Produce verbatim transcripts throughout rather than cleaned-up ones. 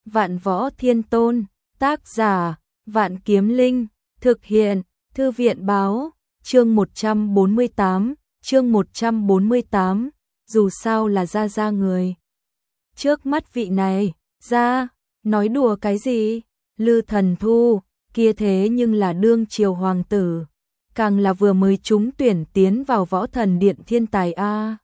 Vạn Võ Thiên Tôn, tác giả, Vạn Kiếm Linh, thực hiện, Thư viện báo, chương một trăm bốn mươi tám, chương một trăm bốn mươi tám, dù sao là ra ra người. Trước mắt vị này, ra, nói đùa cái gì, Lư Thần Thu, kia thế nhưng là đương triều hoàng tử, càng là vừa mới trúng tuyển tiến vào Võ Thần Điện thiên tài a.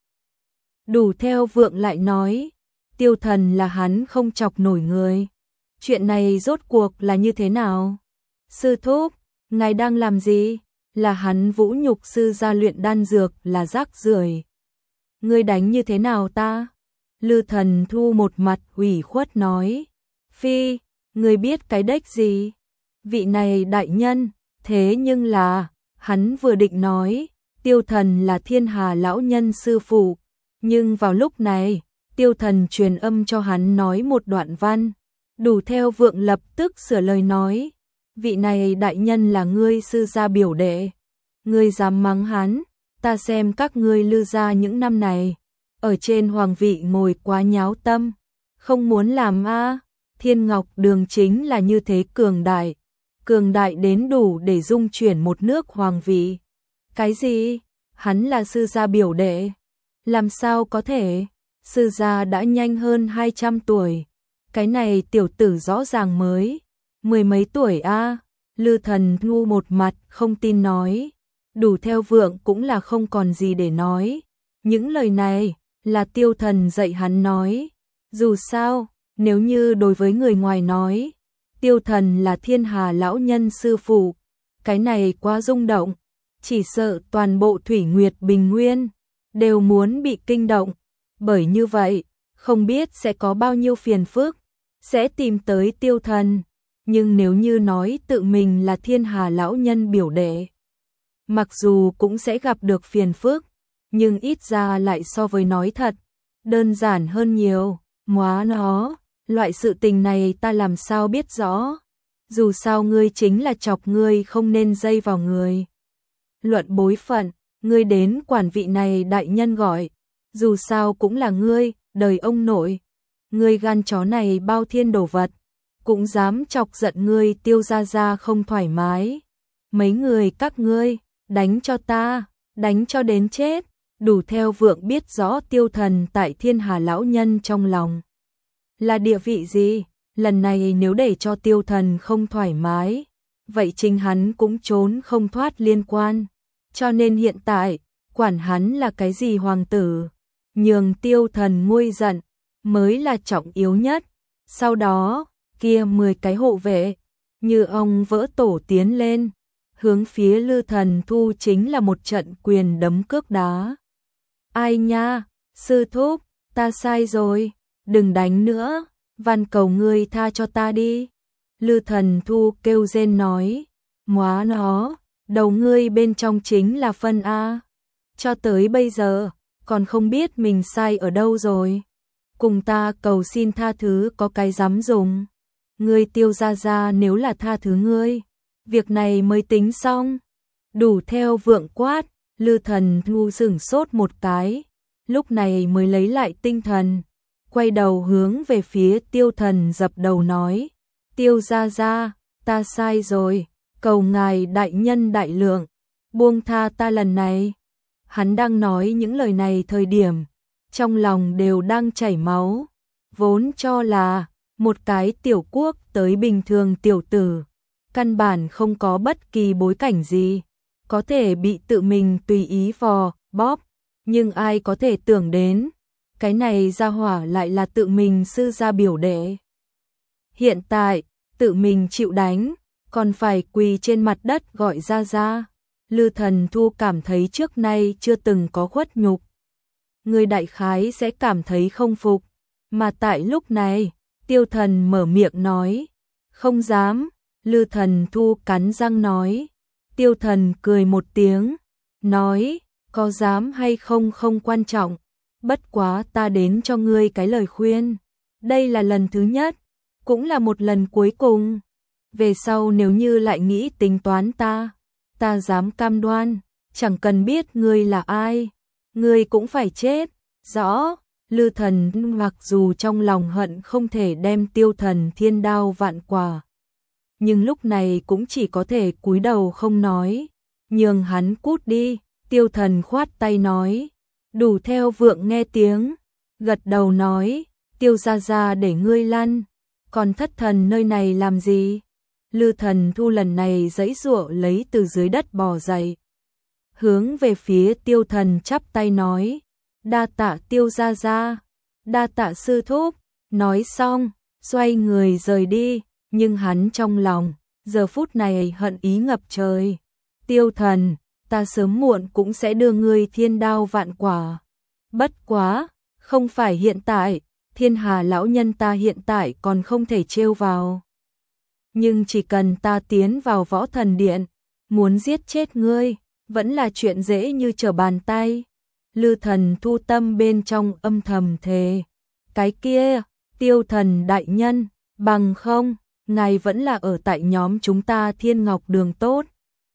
Đủ Theo Vượng lại nói, Tiêu Thần là hắn không chọc nổi người. Chuyện này rốt cuộc là như thế nào? Sư thúc, ngài đang làm gì? Là hắn vũ nhục sư gia luyện đan dược là rác rưởi. Ngươi đánh như thế nào ta? Lư Thần Thu một mặt ủy khuất nói. Phi, ngươi biết cái đếch gì? Vị này đại nhân, thế nhưng là, hắn vừa định nói, Tiêu Thần là thiên hà lão nhân sư phụ. Nhưng vào lúc này, Tiêu Thần truyền âm cho hắn nói một đoạn văn. Đủ Theo Vượng lập tức sửa lời nói, vị này đại nhân là ngươi sư gia biểu đệ. Ngươi dám mắng hắn, ta xem các ngươi Lư gia những năm này, ở trên hoàng vị ngồi quá nháo tâm, không muốn làm a. Thiên Ngọc Đường chính là như thế cường đại, cường đại đến đủ để dung chuyển một nước hoàng vị. Cái gì? Hắn là sư gia biểu đệ? Làm sao có thể? Sư gia đã nhanh hơn hai trăm tuổi. Cái này tiểu tử rõ ràng mới mười mấy tuổi a. Lư Thần Thu một mặt không tin nói. Đủ Theo Vượng cũng là không còn gì để nói. Những lời này là Tiêu Thần dạy hắn nói. Dù sao, nếu như đối với người ngoài nói, Tiêu Thần là thiên hà lão nhân sư phụ, cái này quá rung động, chỉ sợ toàn bộ Thủy Nguyệt Bình Nguyên đều muốn bị kinh động. Bởi như vậy, không biết sẽ có bao nhiêu phiền phức sẽ tìm tới Tiêu Thần. Nhưng nếu như nói tự mình là thiên hà lão nhân biểu đệ, mặc dù cũng sẽ gặp được phiền phức, nhưng ít ra lại so với nói thật đơn giản hơn nhiều. Móa nó, loại sự tình này ta làm sao biết rõ? Dù sao ngươi chính là chọc ngươi không nên dây vào người. Luận bối phận, ngươi đến quản vị này đại nhân gọi, dù sao cũng là ngươi, đời ông nội. Ngươi gan chó này bao thiên đồ vật, cũng dám chọc giận ngươi Tiêu gia gia không thoải mái. Mấy người các ngươi, đánh cho ta, đánh cho đến chết. Đủ Theo Vượng biết rõ Tiêu Thần tại thiên hà lão nhân trong lòng là địa vị gì. Lần này nếu để cho Tiêu Thần không thoải mái, vậy chính hắn cũng trốn không thoát liên quan. Cho nên hiện tại, quản hắn là cái gì hoàng tử, nhường Tiêu Thần nguôi giận mới là trọng yếu nhất. Sau đó, kia mười cái hộ vệ, như ông vỡ tổ tiến lên, hướng phía Lư Thần Thu chính là một trận quyền đấm cước đá. Ai nha, sư thúc, ta sai rồi, đừng đánh nữa, van cầu ngươi tha cho ta đi. Lư Thần Thu kêu rên nói, móa nó, đầu ngươi bên trong chính là phân a. Cho tới bây giờ, còn không biết mình sai ở đâu rồi. Cùng ta cầu xin tha thứ có cái dám dùng. Ngươi Tiêu gia gia nếu là tha thứ ngươi, việc này mới tính xong. Đủ Theo Vượng quát. Lư Thần Thu sửng sốt một cái, lúc này mới lấy lại tinh thần, quay đầu hướng về phía Tiêu Thần dập đầu nói, Tiêu gia gia, ta sai rồi, cầu ngài đại nhân đại lượng, buông tha ta lần này. Hắn đang nói những lời này thời điểm, trong lòng đều đang chảy máu, vốn cho là một cái tiểu quốc tới bình thường tiểu tử, căn bản không có bất kỳ bối cảnh gì, có thể bị tự mình tùy ý vò, bóp, nhưng ai có thể tưởng đến, cái này gia hỏa lại là tự mình sư gia biểu đệ. Hiện tại, tự mình chịu đánh, còn phải quỳ trên mặt đất gọi ra ra. Lư Thần Thu cảm thấy trước nay chưa từng có khuất nhục. Người đại khái sẽ cảm thấy không phục, mà tại lúc này, Tiêu Thần mở miệng nói, không dám. Lư Thần Thu cắn răng nói. Tiêu Thần cười một tiếng, nói, có dám hay không không quan trọng, bất quá ta đến cho ngươi cái lời khuyên. Đây là lần thứ nhất, cũng là một lần cuối cùng. Về sau nếu như lại nghĩ tính toán ta, ta dám cam đoan, chẳng cần biết ngươi là ai, ngươi cũng phải chết. Rõ. Lư Thần mặc dù trong lòng hận không thể đem Tiêu Thần thiên đao vạn quả, nhưng lúc này cũng chỉ có thể cúi đầu không nói, nhường hắn cút đi. Tiêu Thần khoát tay nói, đủ theo vượng nghe tiếng, gật đầu nói, Tiêu gia gia để ngươi lăn, còn thất thần nơi này làm gì? Lư Thần Thu lần này giãy giụa lấy từ dưới đất bò dậy, hướng về phía Tiêu Thần chắp tay nói, đa tạ Tiêu gia gia, đa tạ sư thúc. Nói xong, xoay người rời đi, nhưng hắn trong lòng, giờ phút này hận ý ngập trời. Tiêu Thần, ta sớm muộn cũng sẽ đưa ngươi thiên đao vạn quả. Bất quá, không phải hiện tại, Thiên Hà lão nhân ta hiện tại còn không thể trêu vào. Nhưng chỉ cần ta tiến vào Võ Thần Điện, muốn giết chết ngươi, vẫn là chuyện dễ như trở bàn tay. Lư Thần Thu tâm bên trong âm thầm thề, cái kia, Tiêu Thần đại nhân, bằng không, ngài vẫn là ở tại nhóm chúng ta Thiên Ngọc Đường tốt.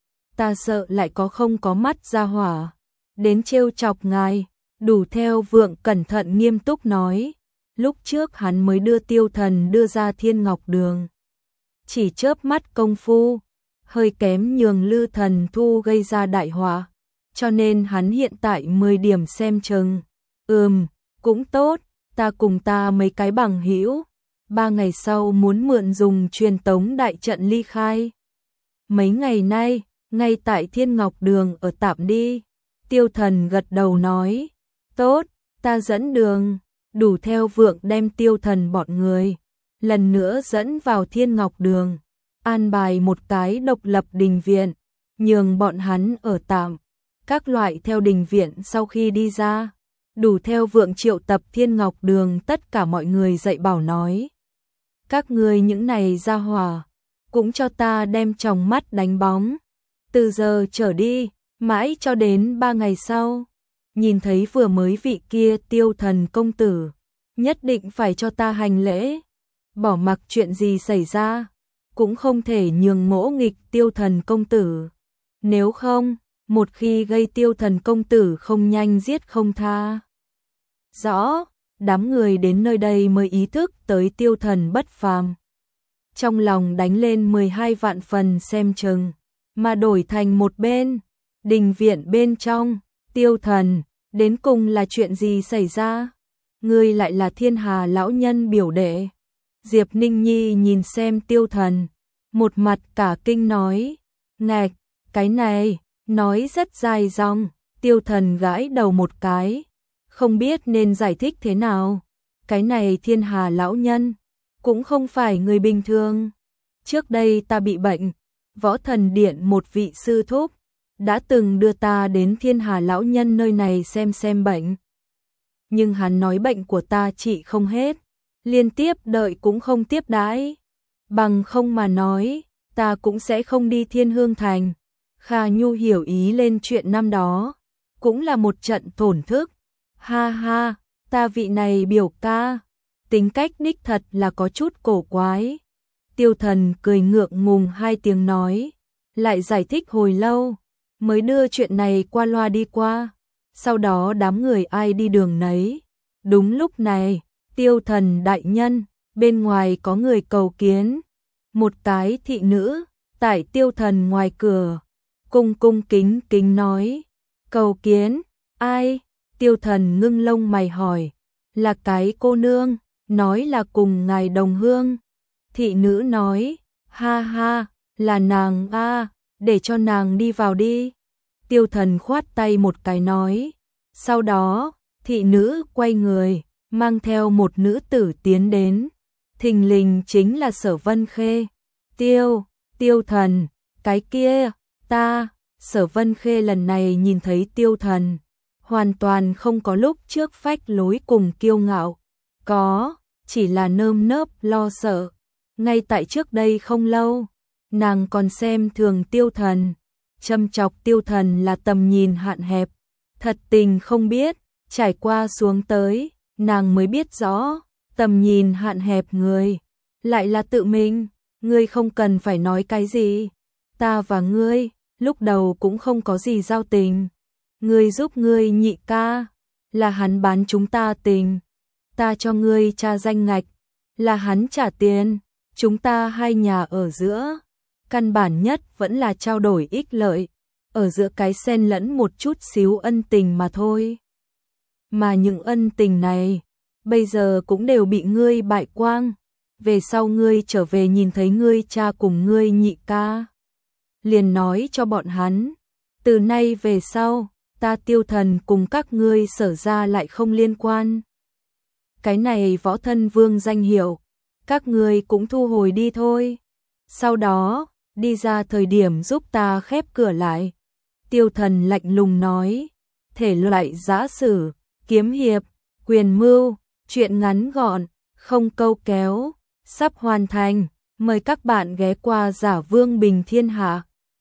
Ta sợ lại có không có mắt ra hỏa, đến trêu chọc ngài. Đủ theo vượng cẩn thận nghiêm túc nói, lúc trước hắn mới đưa Tiêu Thần đưa ra Thiên Ngọc Đường. Chỉ chớp mắt công phu, hơi kém nhường Lư Thần Thu gây ra đại họa, cho nên hắn hiện tại mười điểm xem chừng. Ừm, cũng tốt, ta cùng ta mấy cái bằng hữu, ba ngày sau muốn mượn dùng truyền tống đại trận ly khai. Mấy ngày nay, ngay tại Thiên Ngọc Đường ở tạm đi. Tiêu Thần gật đầu nói, tốt, ta dẫn đường. Đủ theo vượng đem Tiêu Thần bọn người lần nữa dẫn vào Thiên Ngọc Đường, an bài một cái độc lập đình viện, nhường bọn hắn ở tạm. Các loại theo đình viện sau khi đi ra, đủ theo vượng triệu tập Thiên Ngọc Đường tất cả mọi người dạy bảo nói, các ngươi những này ra hỏa, cũng cho ta đem tròng mắt đánh bóng. Từ giờ trở đi, mãi cho đến ba ngày sau, nhìn thấy vừa mới vị kia Tiêu Thần công tử, nhất định phải cho ta hành lễ. Bỏ mặc chuyện gì xảy ra, cũng không thể nhường ngỗ nghịch Tiêu Thần công tử. Nếu không, một khi gây Tiêu Thần công tử không nhanh giết không tha. Rõ, đám người đến nơi đây mới ý thức tới Tiêu Thần bất phàm. Trong lòng đánh lên mười hai vạn phần xem chừng, mà đổi thành một bên, đình viện bên trong, Tiêu Thần, đến cùng là chuyện gì xảy ra? Ngươi lại là Thiên Hà lão nhân biểu đệ. Diệp Ninh Nhi nhìn xem Tiêu Thần, một mặt cả kinh nói, ngạch, cái này, nói rất dài dòng. Tiêu Thần gãi đầu một cái, không biết nên giải thích thế nào. Cái này Thiên Hà lão nhân, cũng không phải người bình thường. Trước đây ta bị bệnh, Võ Thần Điện một vị sư thúc đã từng đưa ta đến Thiên Hà lão nhân nơi này xem xem bệnh. Nhưng hắn nói bệnh của ta trị không hết, liên tiếp đợi cũng không tiếp đãi. Bằng không mà nói, ta cũng sẽ không đi Thiên Hương Thành. Kha Nhu hiểu ý lên chuyện năm đó, cũng là một trận thổn thức. Ha ha, ta vị này biểu ca, tính cách đích thật là có chút cổ quái. Tiêu Thần cười ngượng ngùng hai tiếng nói, lại giải thích hồi lâu, mới đưa chuyện này qua loa đi qua. Sau đó đám người ai đi đường nấy. Đúng lúc này, Tiêu Thần đại nhân, bên ngoài có người cầu kiến. Một cái thị nữ, tại Tiêu Thần ngoài cửa, cung cung kính kính nói, cầu kiến, ai? Tiêu Thần ngưng lông mày hỏi, là cái cô nương, nói là cùng ngài đồng hương. Thị nữ nói, ha ha, là nàng a, để cho nàng đi vào đi. Tiêu Thần khoát tay một cái nói, sau đó, thị nữ quay người, mang theo một nữ tử tiến đến. Thình lình chính là Sở Vân Khê. Tiêu, Tiêu Thần, cái kia, ta, Sở Vân Khê lần này nhìn thấy Tiêu Thần, hoàn toàn không có lúc trước phách lối cùng kiêu ngạo, có, chỉ là nơm nớp lo sợ. Ngay tại trước đây không lâu, nàng còn xem thường Tiêu Thần, châm chọc Tiêu Thần là tầm nhìn hạn hẹp. Thật tình không biết, trải qua xuống tới, nàng mới biết rõ, tầm nhìn hạn hẹp người, lại là tự mình. Ngươi không cần phải nói cái gì, ta và ngươi, lúc đầu cũng không có gì giao tình. Ngươi giúp ngươi nhị ca, là hắn bán chúng ta tình, ta cho ngươi tra danh ngạch, là hắn trả tiền, chúng ta hai nhà ở giữa. Căn bản nhất vẫn là trao đổi ích lợi, ở giữa cái xen lẫn một chút xíu ân tình mà thôi. Mà những ân tình này, bây giờ cũng đều bị ngươi bại quang. Về sau ngươi trở về nhìn thấy ngươi cha cùng ngươi nhị ca, liền nói cho bọn hắn, từ nay về sau, ta Tiêu Thần cùng các ngươi Sở gia lại không liên quan. Cái này Võ Thân Vương danh hiệu, các ngươi cũng thu hồi đi thôi. Sau đó, đi ra thời điểm giúp ta khép cửa lại. Tiêu Thần lạnh lùng nói, thể loại giã sử, kiếm hiệp, quyền mưu, chuyện ngắn gọn, không câu kéo, sắp hoàn thành, mời các bạn ghé qua Giả Vương Bình Thiên Hạ.